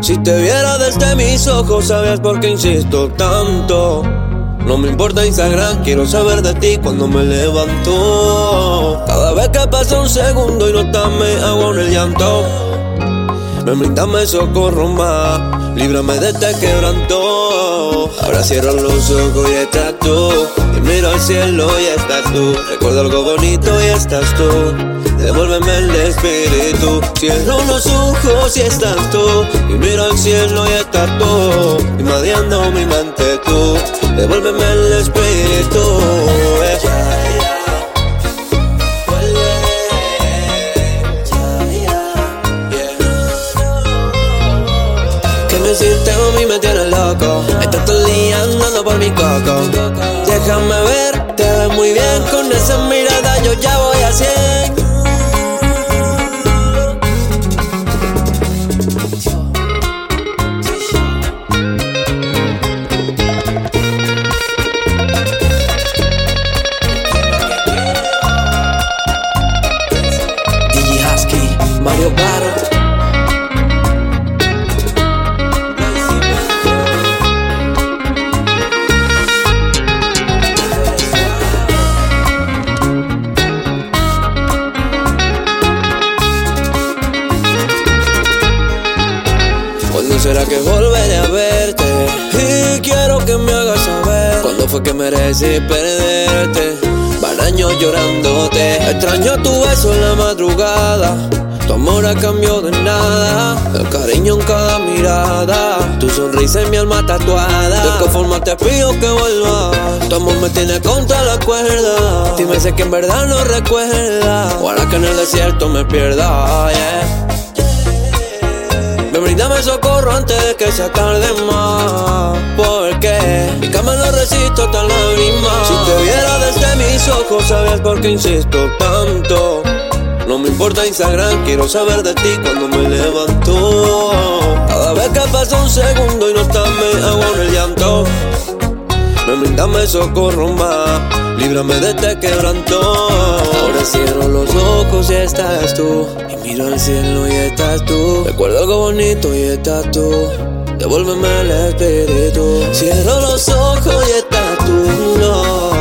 Si te viera desde mis ojos, sabías por qué insisto tanto. No me importa Instagram, quiero saber de ti cuando me levanto. Cada vez que pasa un segundo y no estás me hago en el llanto. Ven, brindame socorro más, líbrame de este quebranto. Ahora cierro los ojos y estás tú, y miro al cielo y estás tú. Recuerdo algo bonito y estás tú, devuélveme el espíritu. Cierro los ojos y estás tú, y miro al cielo y estás tú, invadiendo mi mente tú, devuélveme el espíritu. Que me sientes a mí me tienes loco, estás todo el día andando por mi coco. Déjame ver, te ves muy bien con esa mirada, yo ya voy a 100. Mario Baro. ¿Cuándo será que volveré a verte? Y quiero que me hagas saber cuándo fue que merecí perderte. Van años llorándote, extraño tu beso en la madrugada. Tu amor a cambio de nada, el cariño en cada mirada, tu sonrisa en mi alma tatuada. ¿De qué forma te pido que vuelvas? Tu amor me tiene contra la cuerda. Dime si es que en verdad no recuerda, ojalá que en el desierto me pierda, yeah. Ven, brindame socorro antes de que sea tarde más, porque mi cama no resisto tan lágrimas. Si te viera desde mis ojos, sabías por qué insisto tanto. No me importa Instagram, quiero saber de ti cuando me levanto. Cada vez que pasa un segundo y no estás me hago en el llanto. Ven, brindame socorro más, líbrame de este quebranto. Ahora cierro los ojos y estás tú, y miro al cielo y estás tú. Recuerdo algo bonito y estás tú, devuélveme el espíritu. Cierro los ojos y estás tú, no.